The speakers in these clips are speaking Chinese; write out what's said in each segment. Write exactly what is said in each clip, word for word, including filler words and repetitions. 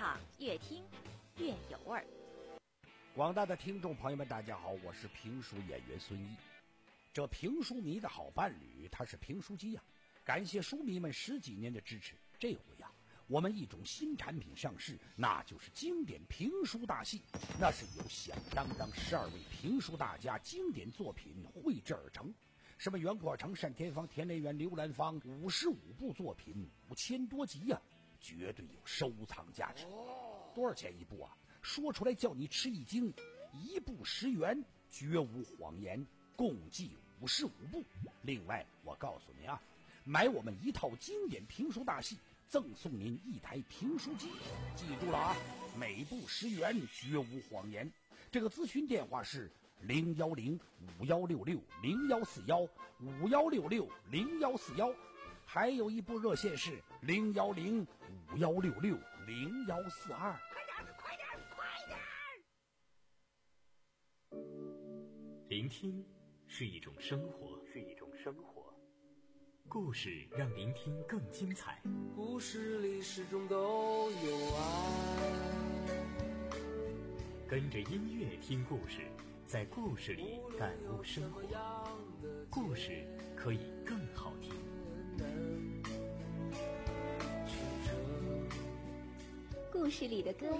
场越听越有味儿。 广大的听众朋友们，大家好，我是评书演员孙一。这评书迷的好伴侣，他是评书机呀、啊！感谢书迷们十几年的支持。这回呀、啊，我们一种新产品上市，那就是经典评书大戏。那是由响当当十二位评书大家经典作品绘制而成。什么袁阔成、单田芳、田连元、刘兰芳，五十五部作品，五千多集呀、啊，绝对有收藏价值。多少钱一部啊？说出来叫你吃一惊，一部十元，绝无谎言，共计五十五部。另外，我告诉你啊，买我们一套经典评书大戏，赠送您一台评书机。记住了啊，每部十元，绝无谎言。这个咨询电话是零幺零五幺六六零幺四幺五幺六六零幺四幺，还有一部热线是零幺零五幺六六零幺四二。 快点，快点！ 聆听是一种生活，是一种生活。故事让聆听更精彩。 故事里始终都有爱。 跟着音乐听故事，在故事里感悟生活。故事可以更好听。 故事里的歌，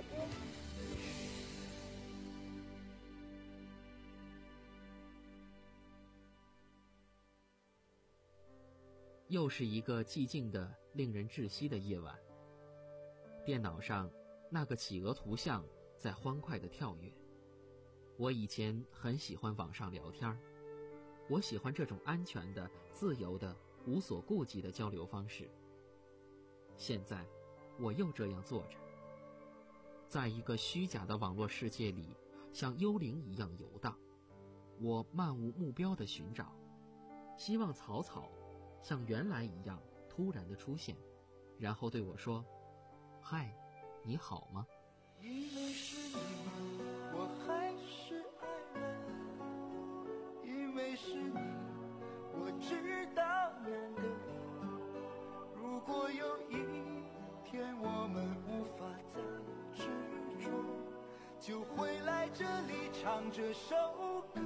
又是一个寂静的、令人窒息的夜晚。电脑上那个企鹅图像在欢快地跳跃。我以前很喜欢网上聊天，我喜欢这种安全的、自由的、无所顾忌的交流方式。现在我又这样做着，在一个虚假的网络世界里，像幽灵一样游荡。我漫无目标地寻找，希望草草像原来一样突然的出现，然后对我说：嗨，你好吗？ 因为是你，我还是爱了。因为是你，我知道难得。如果有一天我们无法再执着，就会来这里唱这首歌。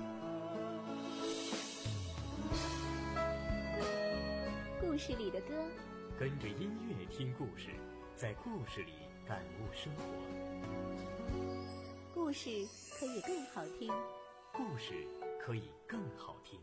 故事里的歌， 跟着音乐听故事，在故事里感悟生活。 故事可以更好听。 故事可以更好听。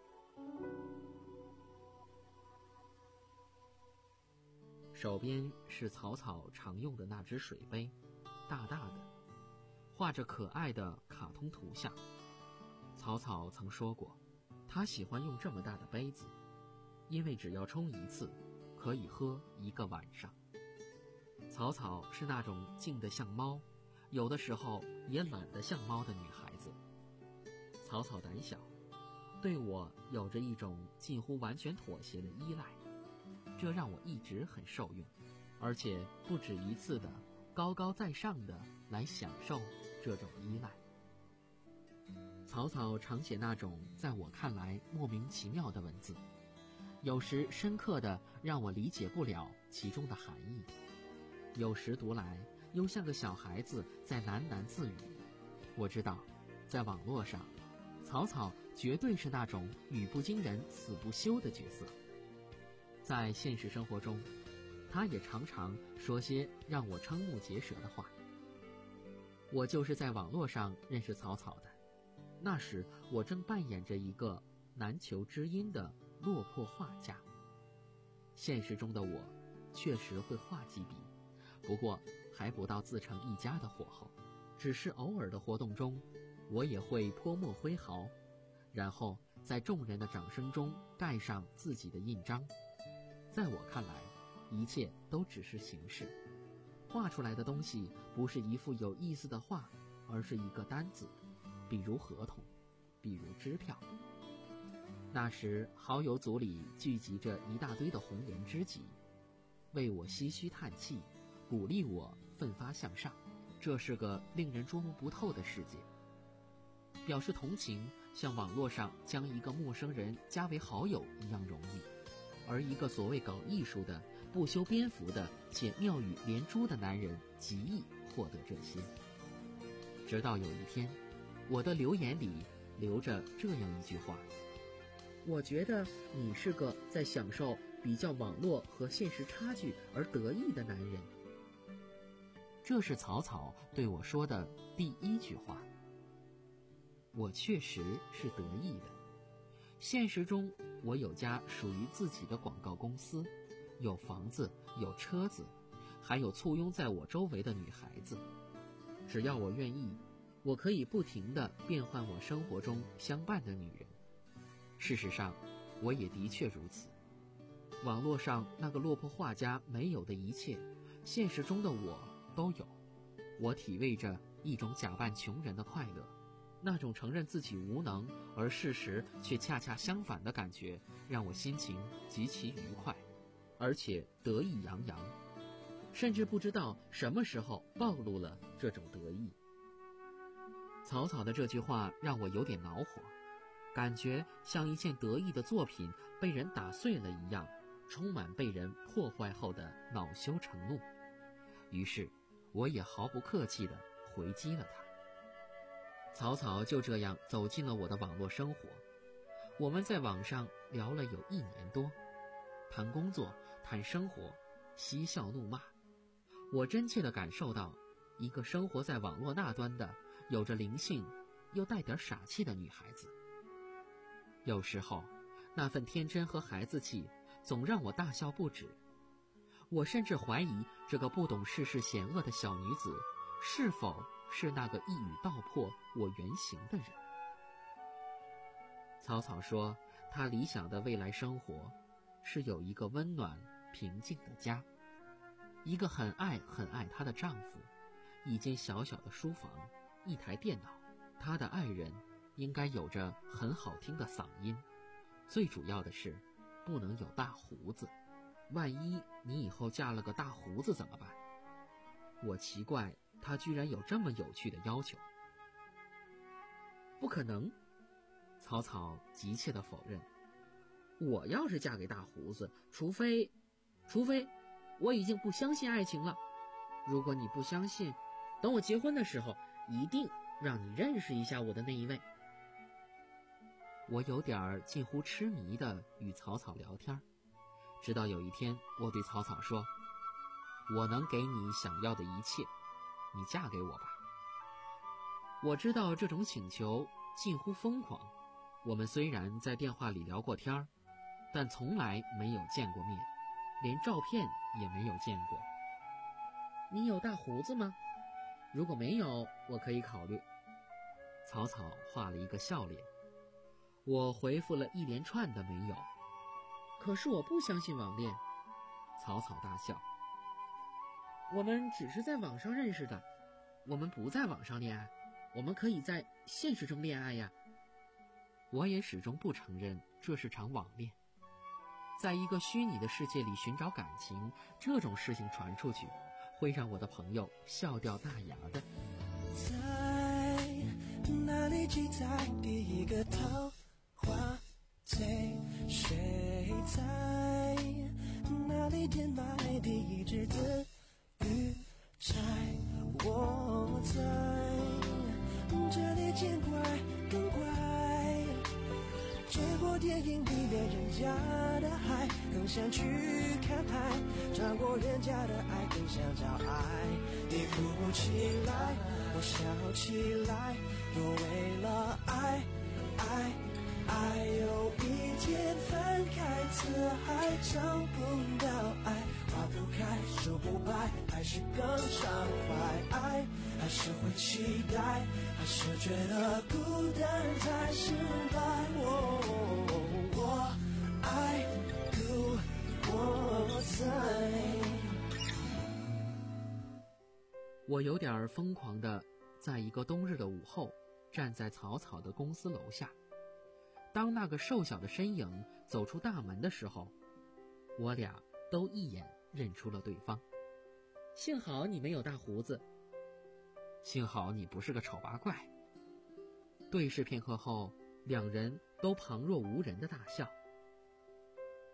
手边是草草常用的那只水杯，大大的，画着可爱的卡通图像。草草曾说过，他喜欢用这么大的杯子，因为只要冲一次，可以喝一个晚上。草草是那种静得像猫，有的时候也懒得像猫的女孩子。草草胆小，对我有着一种近乎完全妥协的依赖，这让我一直很受用，而且不止一次的高高在上的来享受这种依赖。草草常写那种在我看来莫名其妙的文字，有时深刻的让我理解不了其中的含义，有时读来又像个小孩子在喃喃自语。我知道，在网络上，草草绝对是那种语不惊人死不休的角色。在现实生活中，他也常常说些让我瞠目结舌的话。我就是在网络上认识草草的，那时我正扮演着一个难求知音的落魄画家。现实中的我确实会画几笔，不过还不到自成一家的火候，只是偶尔的活动中，我也会泼墨挥毫，然后在众人的掌声中盖上自己的印章。在我看来，一切都只是形式，画出来的东西不是一幅有意思的画，而是一个单子，比如合同，比如支票。那时好友组里聚集着一大堆的红颜知己，为我唏嘘叹气，鼓励我奋发向上。这是个令人捉摸不透的世界。表示同情像网络上将一个陌生人加为好友一样容易，而一个所谓搞艺术的不修边幅的且妙语连珠的男人极易获得这些。直到有一天，我的留言里留着这样一句话：我觉得你是个在享受比较网络和现实差距而得意的男人。这是草草对我说的第一句话。我确实是得意的。现实中，我有家属于自己的广告公司，有房子，有车子，还有簇拥在我周围的女孩子。只要我愿意，我可以不停地变换我生活中相伴的女人。事实上，我也的确如此。网络上那个落魄画家没有的一切，现实中的我都有。我体味着一种假扮穷人的快乐，那种承认自己无能而事实却恰恰相反的感觉，让我心情极其愉快，而且得意洋洋，甚至不知道什么时候暴露了这种得意。草草的这句话让我有点恼火，感觉像一件得意的作品被人打碎了一样，充满被人破坏后的恼羞成怒。于是我也毫不客气地回击了他。草草就这样走进了我的网络生活，我们在网上聊了有一年多，谈工作，谈生活，嬉笑怒骂。我真切地感受到，一个生活在网络那端的有着灵性又带点傻气的女孩子。有时候那份天真和孩子气总让我大笑不止。我甚至怀疑这个不懂世事险恶的小女子是否是那个一语道破我原型的人。草草说，她理想的未来生活是有一个温暖平静的家，一个很爱很爱她的丈夫，一间小小的书房，一台电脑，她的爱人应该有着很好听的嗓音，最主要的是不能有大胡子，万一你以后嫁了个大胡子怎么办？我奇怪她居然有这么有趣的要求。不可能，草草急切地否认。我要是嫁给大胡子，除非除非我已经不相信爱情了。如果你不相信，等我结婚的时候一定让你认识一下我的那一位。我有点近乎痴迷地与草草聊天，直到有一天我对草草说，我能给你想要的一切，你嫁给我吧。我知道这种请求近乎疯狂，我们虽然在电话里聊过天，但从来没有见过面，连照片也没有见过。你有大胡子吗？如果没有，我可以考虑。草草画了一个笑脸。我回复了一连串的没有。可是我不相信网恋。草草大笑。我们只是在网上认识的，我们不在网上恋爱，我们可以在现实中恋爱呀。我也始终不承认这是场网恋。在一个虚拟的世界里寻找感情，这种事情传出去，会让我的朋友笑掉大牙的。 在哪里记载第一个桃花醉？谁在哪里填埋第一只紫玉钗？我在这里见怪更怪，追过电影里面人家的海，更想去看海，尝过人家的爱，更想找爱。你哭起来，我笑起来，都为了爱爱爱。有一天分开，此海找不到爱，花不开，树不白，还是更畅快。爱还是会期待，还是觉得孤单才失败。我我爱故我在。 我有点疯狂的在一个冬日的午后站在草草的公司楼下，当那个瘦小的身影走出大门的时候，我俩都一眼认出了对方。幸好你没有大胡子，幸好你不是个丑八怪。对视片刻后，两人都旁若无人的大笑。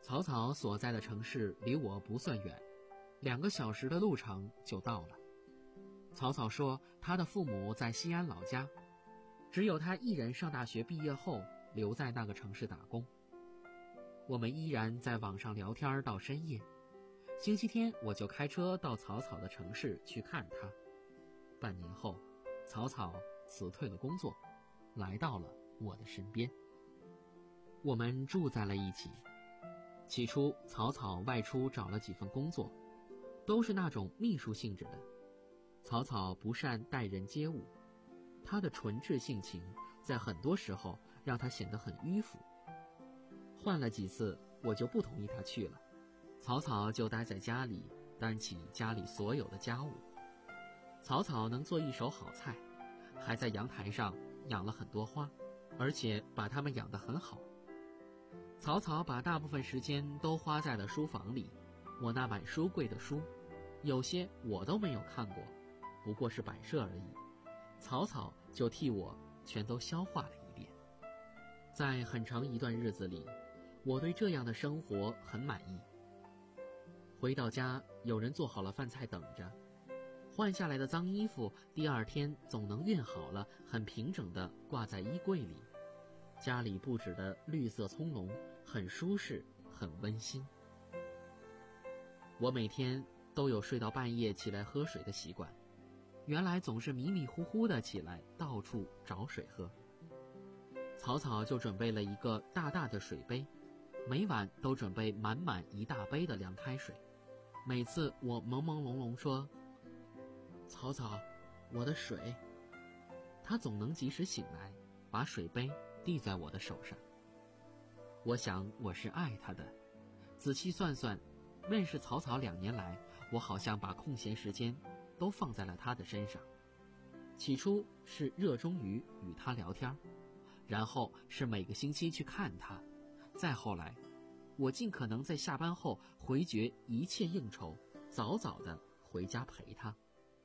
草草所在的城市离我不算远，两个小时的路程就到了。草草说他的父母在西安老家，只有他一人上大学毕业后留在那个城市打工。我们依然在网上聊天到深夜。星期天我就开车到草草的城市去看他。半年后，草草辞退了工作，来到了我的身边。我们住在了一起。起初草草外出找了几份工作，都是那种秘书性质的。草草不善待人接物，他的纯质性情在很多时候让他显得很迂腐。换了几次我就不同意他去了，草草就待在家里担起家里所有的家务。草草能做一手好菜，还在阳台上养了很多花，而且把它们养得很好。草草把大部分时间都花在了书房里，我那满书柜的书，有些我都没有看过，不过是摆设而已，草草就替我全都消化了一遍。在很长一段日子里，我对这样的生活很满意。回到家，有人做好了饭菜等着，换下来的脏衣服第二天总能熨好了，很平整地挂在衣柜里。家里布置的绿色葱茏，很舒适，很温馨。我每天都有睡到半夜起来喝水的习惯，原来总是迷迷糊糊的起来到处找水喝。草草就准备了一个大大的水杯，每晚都准备满满一大杯的凉开水。每次我朦朦胧胧说：“草草，我的水。”他总能及时醒来，把水杯递在我的手上。我想我是爱他的。仔细算算，认识草草两年来，我好像把空闲时间都放在了他的身上。起初是热衷于与他聊天，然后是每个星期去看他，再后来我尽可能在下班后回绝一切应酬，早早的回家陪他。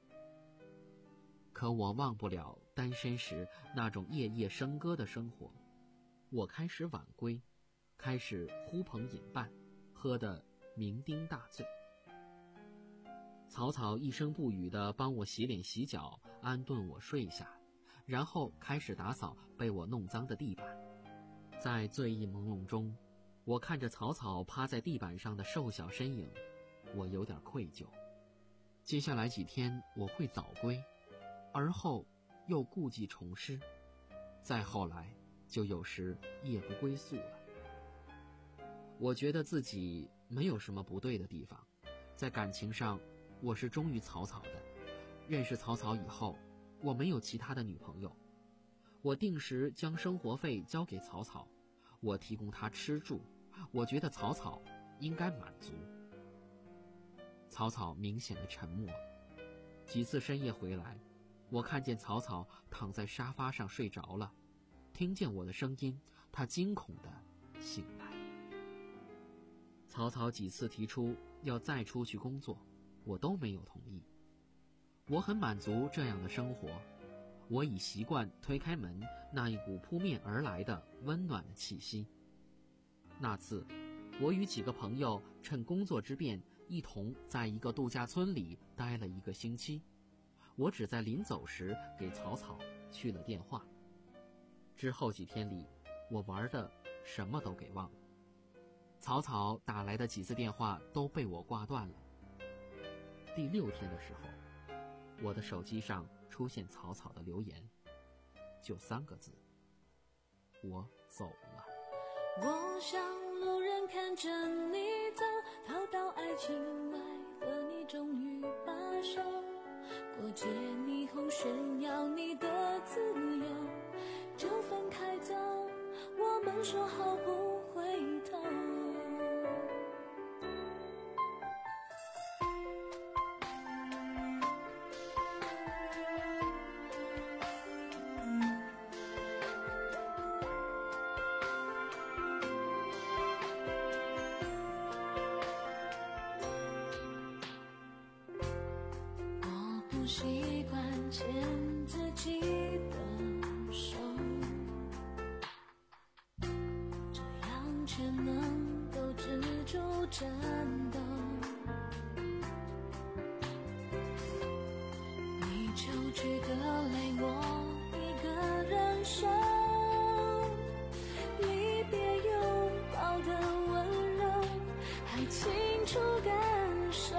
可我忘不了单身时那种夜夜笙歌的生活。我开始晚归，开始呼朋引伴，喝得酩酊大醉。草草一声不语地帮我洗脸洗脚，安顿我睡下，然后开始打扫被我弄脏的地板。在醉意朦胧中，我看着草草趴在地板上的瘦小身影，我有点愧疚。接下来几天我会早归，而后又故伎重施，再后来就有时夜不归宿了。我觉得自己没有什么不对的地方，在感情上我是忠于草草的。认识草草以后，我没有其他的女朋友，我定时将生活费交给草草，我提供她吃住，我觉得草草应该满足。草草明显的沉默，几次深夜回来，我看见草草躺在沙发上睡着了，听见我的声音，他惊恐地醒来。草草几次提出要再出去工作，我都没有同意。我很满足这样的生活，我已习惯推开门那一股扑面而来的温暖的气息。那次，我与几个朋友趁工作之便，一同在一个度假村里待了一个星期。我只在临走时给草草去了电话。之后几天里，我玩的什么都给忘了。草草打来的几次电话都被我挂断了。第六天的时候，我的手机上出现草草的留言，就三个字：我走了。 我像路人看着你走，逃到爱情外的你终于罢手，过街霓虹炫耀你的自由，就分开走，我们说好不回头。习惯牵自己的手，这样却能够知战斗。你求去的泪我一个人受，离别拥抱的温柔还清楚感受。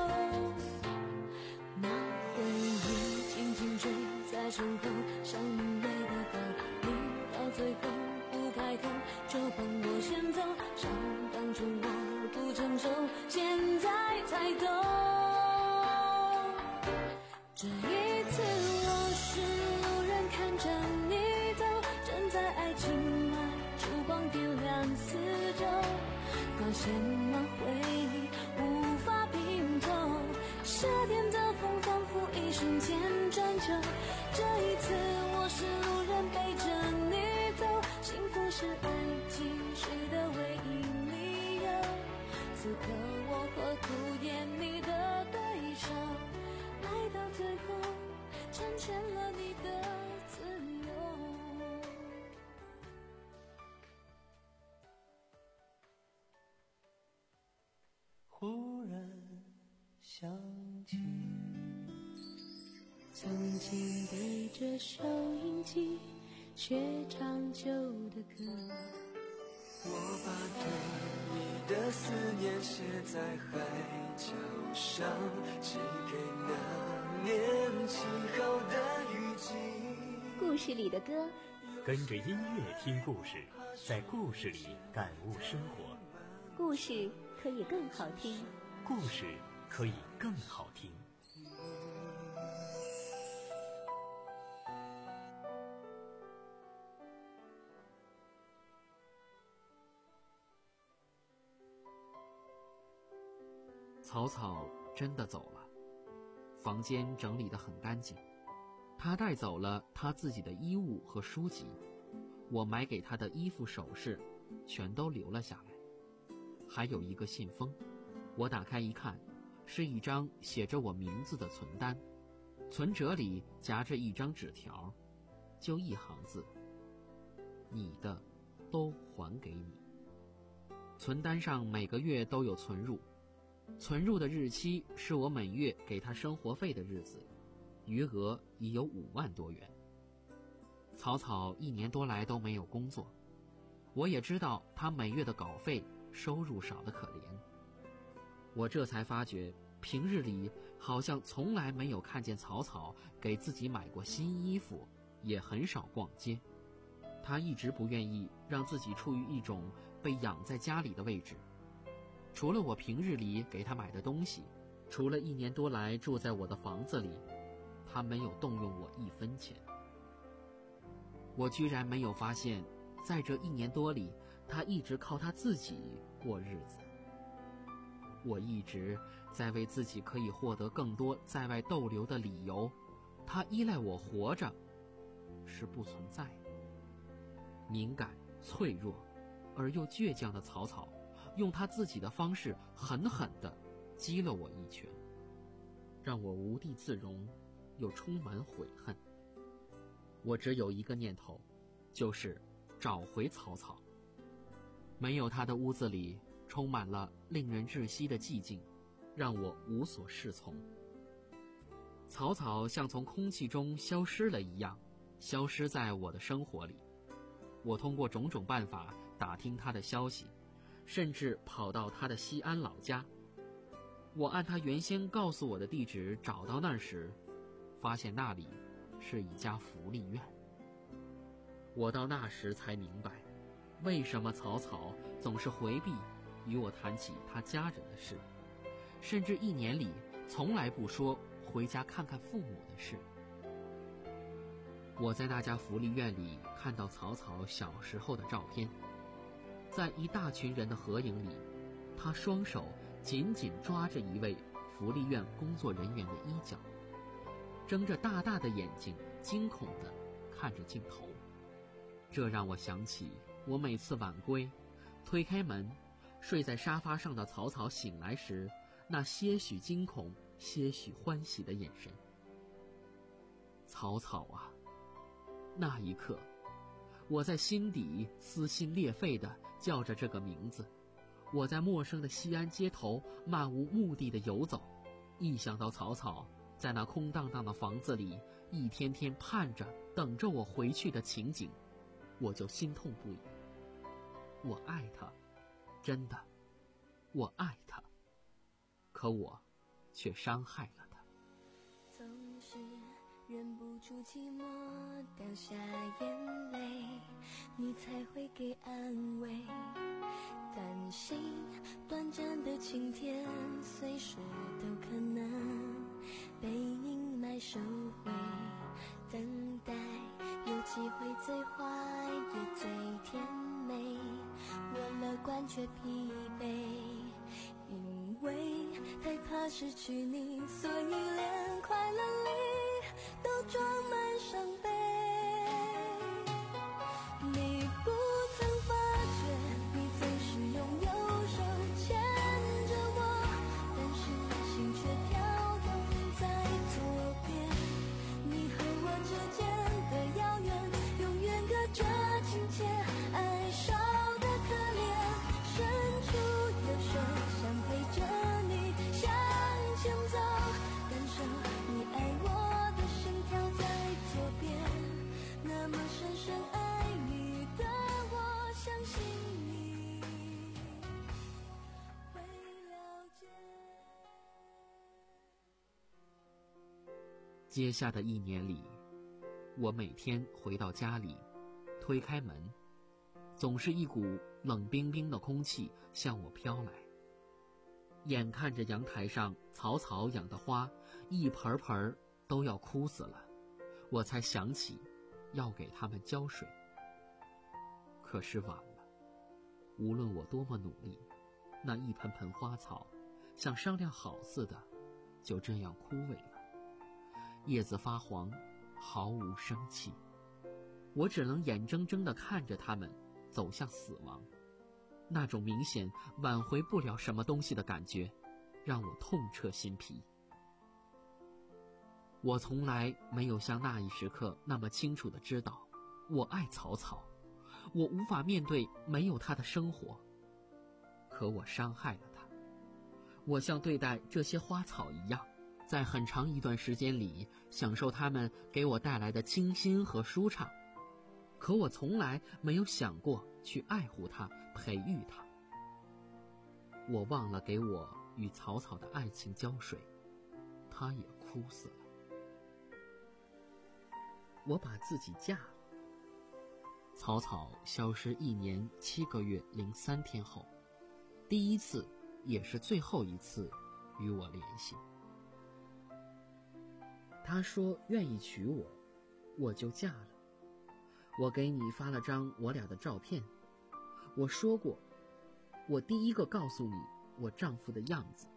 那回忆紧紧追在身后，像明媚的道理，到最后不开口就帮我先走。想当初我不成熟，现在才懂。这一次我是路人，看着你走，站在爱情外，烛光点亮四周，发现那回忆无法拼凑，夏天的风仿佛一瞬间转秋。这一次我是路人，背着你走，幸福是爱继续的唯一理由。此刻我何苦演你的对手，爱到最后成全了你的自由。 忽然想起曾经对着收音机学唱旧的歌， 我把对你的思念写在海角上，寄给那年起好的雨季。 故事里的歌， 跟着音乐听故事，在故事里感悟生活。 故事可以更好听， 故事可以更好听。 草草真的走了，房间整理得很干净。他带走了他自己的衣物和书籍，我买给他的衣服首饰全都留了下来。还有一个信封，我打开一看，是一张写着我名字的存单，存折里夹着一张纸条，就一行字：你的都还给你。存单上每个月都有存入，存入的日期是我每月给他生活费的日子，余额已有五万多元。草草一年多来都没有工作，我也知道他每月的稿费收入少得可怜。我这才发觉，平日里好像从来没有看见草草给自己买过新衣服，也很少逛街。他一直不愿意让自己处于一种被养在家里的位置。除了我平日里给他买的东西，除了一年多来住在我的房子里，他没有动用我一分钱。我居然没有发现，在这一年多里，他一直靠他自己过日子。我一直在为自己可以获得更多在外逗留的理由，他依赖我活着是不存在的。敏感、脆弱而又倔强的草草，用他自己的方式狠狠地击了我一拳，让我无地自容，又充满悔恨。我只有一个念头，就是找回草草。没有他的屋子里充满了令人窒息的寂静，让我无所适从。草草像从空气中消失了一样，消失在我的生活里。我通过种种办法打听他的消息，甚至跑到他的西安老家。我按他原先告诉我的地址找到那儿时，发现那里是一家福利院。我到那时才明白，为什么草草总是回避与我谈起他家人的事，甚至一年里从来不说回家看看父母的事。我在那家福利院里看到草草小时候的照片，在一大群人的合影里，他双手紧紧抓着一位福利院工作人员的衣角，睁着大大的眼睛，惊恐地看着镜头。这让我想起我每次晚归，推开门，睡在沙发上的草草醒来时，那些许惊恐、些许欢喜的眼神。草草啊，那一刻，我在心底撕心裂肺地叫着这个名字， 我在陌生的西安街头漫无目的的游走，一想到曹操在那空荡荡的房子里一天天盼着等着我回去的情景，我就心痛不已。我爱他，真的，我爱他，可我却伤害了他。 总是忍不住寂寞掉下眼泪，你才会给安慰，担心短暂的晴天随时都可能被阴霾收回，等待有机会最坏也最甜美，我乐观却疲惫，因为太怕失去你，所以连快乐里都装满伤悲。你不曾发觉，你总是用右手牵着我，但是心却跳动在左边。你和我之间的遥远，永远隔着亲切，爱少的可怜，伸出右手想陪着你向前走，感受你爱我的心跳在左边，那么深深爱你的我，相信你会了解。 接下的一年里，我每天回到家里，推开门，总是一股冷冰冰的空气向我飘来。眼看着阳台上草草养的花一盆盆都要枯死了，我才想起要给它们浇水。可是晚了，无论我多么努力，那一盆盆花草像商量好似的，就这样枯萎了，叶子发黄，毫无生气。我只能眼睁睁地看着它们走向死亡，那种明显挽回不了什么东西的感觉，让我痛彻心脾。我从来没有像那一时刻那么清楚地知道，我爱草草，我无法面对没有他的生活。可我伤害了他，我像对待这些花草一样，在很长一段时间里享受它们给我带来的清新和舒畅。可我从来没有想过去爱护它，培育它。我忘了给我与草草的爱情浇水，它也枯死了。我把自己嫁了。草草消失一年七个月零三天后，第一次也是最后一次与我联系。他说愿意娶我，我就嫁了。我给你发了张我俩的照片，我说过，我第一个告诉你我丈夫的样子。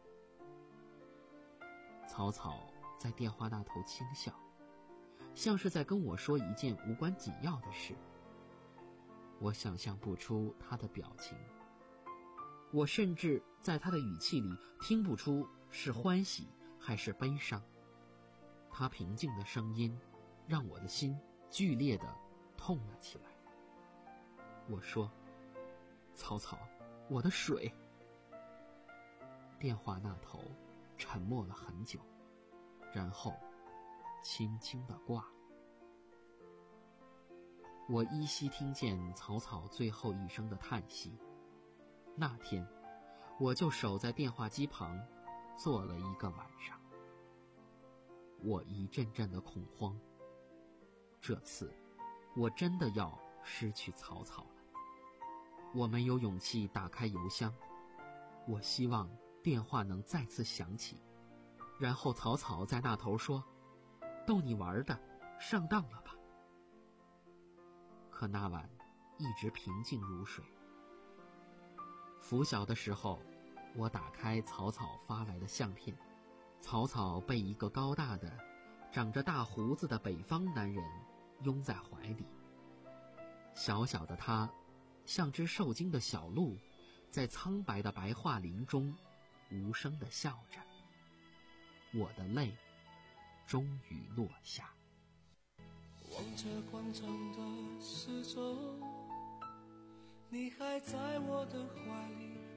草草在电话那头轻笑，像是在跟我说一件无关紧要的事。我想象不出他的表情，我甚至在他的语气里听不出是欢喜还是悲伤。他平静的声音让我的心剧烈地痛了起来。我说，草草，我的水。电话那头沉默了很久，然后轻轻地挂了。我依稀听见草草最后一声的叹息。那天我就守在电话机旁坐了一个晚上。我一阵阵的恐慌，这次我真的要失去草草了。我没有勇气打开邮箱，我希望电话能再次响起，然后草草在那头说，逗你玩的，上当了吧。可那晚一直平静如水。拂晓的时候，我打开草草发来的相片，草草被一个高大的长着大胡子的北方男人拥在怀里。小小的他像只受惊的小鹿，在苍白的白桦林中无声地笑着。我的泪终于落下。 望着广场的四周，你还在我的怀里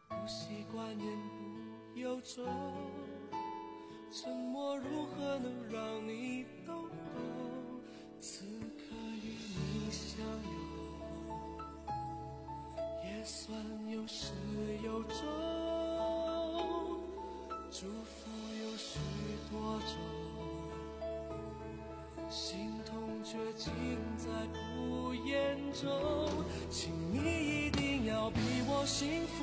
不习惯言不由衷，沉默如何能让你懂懂？此刻与你相拥，也算有始有终。祝福有许多种，心痛却尽在不言中。请你一定要比我幸福，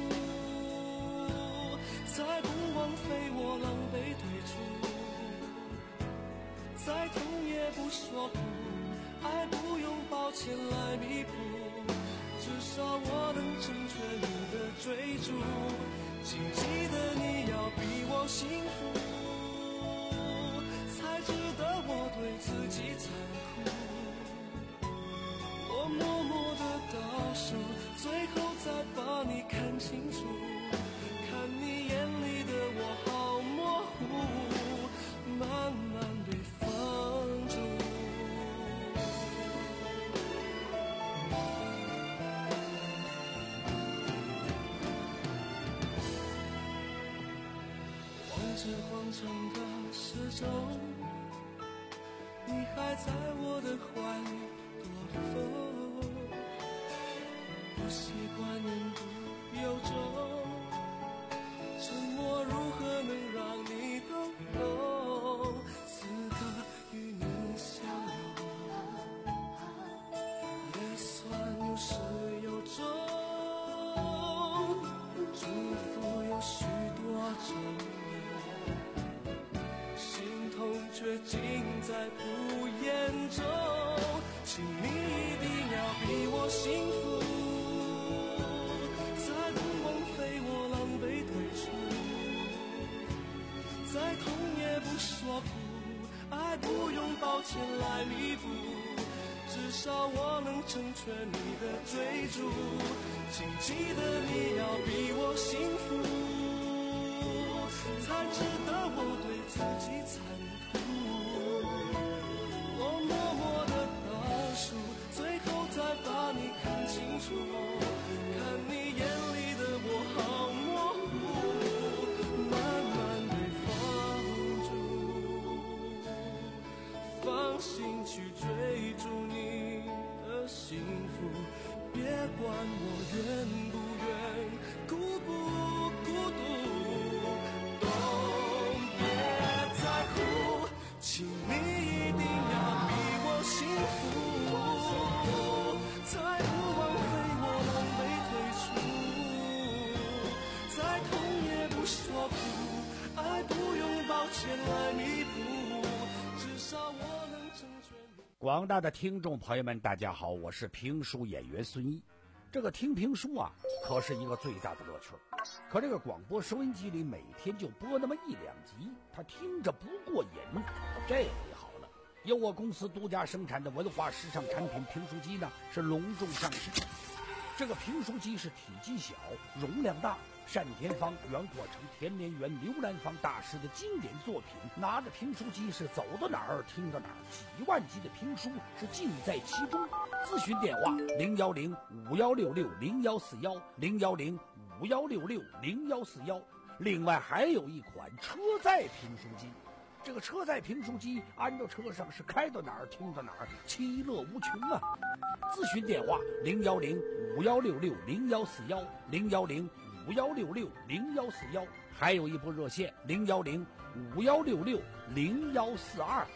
再不枉费我狼狈退出。再痛也不说苦，爱不用抱歉来弥补，至少我能成全你的追逐。请记得你要比我幸福，才值得我对自己残酷。我默默地倒数，最后再把你看清楚，看你眼里的我好模糊，慢慢被放逐。望着广场的时钟，你还在我的怀里躲风，不习惯言不由衷，沉默如何能让你懂懂？此刻与你相拥，也算有始有终。祝福有许多种，心痛却尽在不言中。请你一定要比我幸福，再不枉费我狼狈退出。再痛也不说苦，爱不用抱歉来弥补，至少我能成全你的追逐。请记得你要比我幸福，才值得我对自己残酷。我默默地倒数，最后再把你看清楚，看你眼里的我好模糊，慢慢被放逐。放心去追逐你的幸福，别管我愿不愿，孤不孤独，都别在乎。请你一定要比我幸福，才不枉费我狼狈退出。再痛也不说苦，爱不用抱歉来弥补，至少我能成全你。 广大的听众朋友们，大家好，我是评书演员孙一。这个听评书啊，可是一个最大的乐趣。可这个广播收音机里每天就播那么一两集，他听着不过瘾。这回好了，由我公司独家生产的文化时尚产品评书机呢，是隆重上市。这个评书机是体积小，容量大，单田芳、袁阔成、田连元、刘兰芳大师的经典作品，拿着评书机是走到哪儿听到哪儿，几万集的评书是尽在其中。咨询电话零幺零五幺六六零幺四幺零幺零五幺六六零幺四幺。另外还有一款车载评书机，这个车载评书机安到车上是开到哪儿听到哪儿，其乐无穷啊！咨询电话零幺零五幺六六零幺四幺零幺零五幺六六零幺四幺，还有一部热线零幺零五幺六六零幺四二。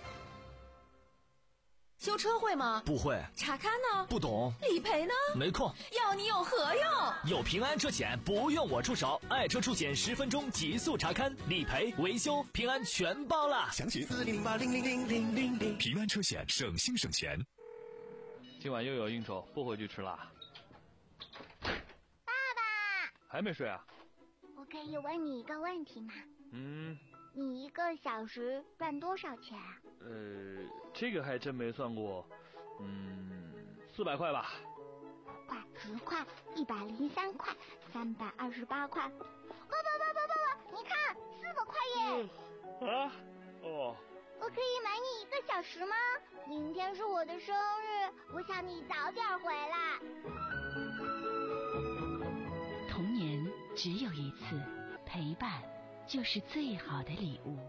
修车会吗？ 不会。 查看呢？ 不懂。 理赔呢？ 没空。 要你有何用？ 有平安车险，不用我出手，爱车出险十分钟极速查看，理赔、维修、平安全包了。 详情四零零八零零零零零零。 平安车险，省心省钱。 今晚又有应酬，不回去吃啦。 爸爸， 还没睡啊？ 我可以问你一个问题吗？ 嗯。 你一个小时赚多少钱啊？ 呃，这个还真没算过，嗯，四百块吧。 五块、十块、一百零三块、三百二十八块。爸爸爸爸爸爸，你看，四百块耶！ 嗯、啊？哦。 我可以买你一个小时吗？明天是我的生日，我想你早点回来。 童年只有一次，陪伴就是最好的礼物。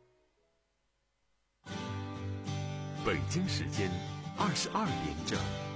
北京时间二十二点整。